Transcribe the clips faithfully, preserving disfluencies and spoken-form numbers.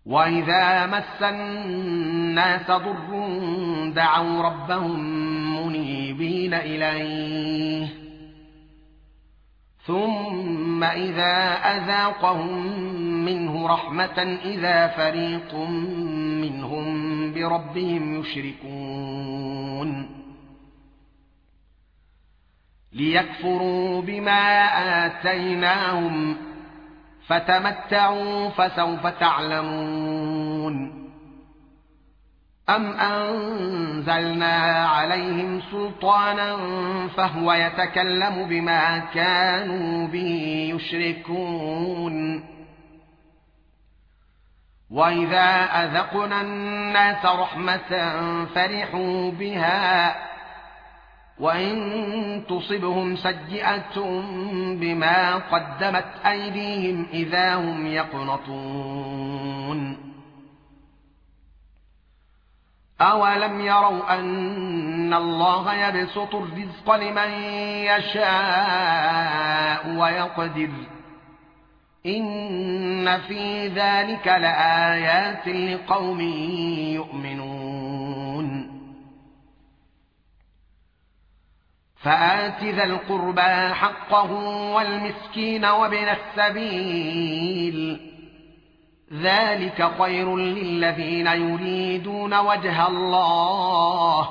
وإذا مس الناس ضر دعوا ربهم منيبين إليه ثم إذا أذاقهم منه رحمة إذا فريق منهم بربهم يشركون ليكفروا بما آتيناهم فتمتعوا فسوف تعلمون أم أنزلنا عليهم سلطانا فهو يتكلم بما كانوا به يشركون وإذا أذقنا الناس رحمة فرحوا بها وإن تصبهم سيئة بما قدمت أيديهم إذا هم يقنطون أولم يروا أن الله يبسط الرزق لمن يشاء ويقدر إن في ذلك لآيات لقوم يؤمنون فآت ذا القربى حقه والمسكين وابن السبيل ذلك خير للذين يريدون وجه الله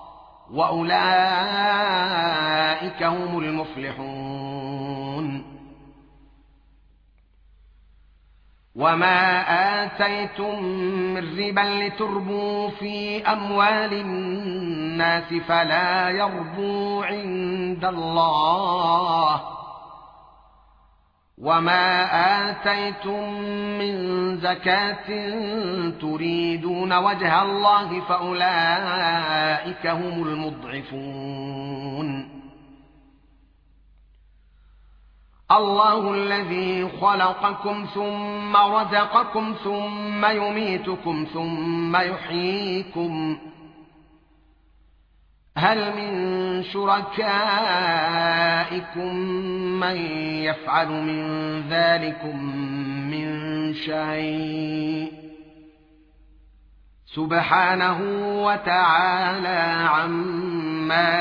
وأولئك هم المفلحون وما آتيتم من ربا لتربوا في أموال الناس فلا يربو عند الله وما آتيتم من زكاة تريدون وجه الله فأولئك هم المضعفون الله الذي خلقكم ثم رزقكم ثم يميتكم ثم يحييكم هل من شركائكم من يفعل من ذلكم من شيء سبحانه وتعالى عما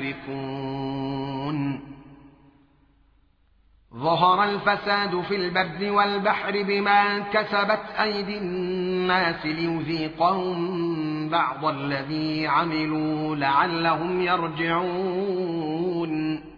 يشركون ظهر الفساد في البر والبحر بما كسبت أيدي الناس ليذيقهم بعض الذي عملوا لعلهم يرجعون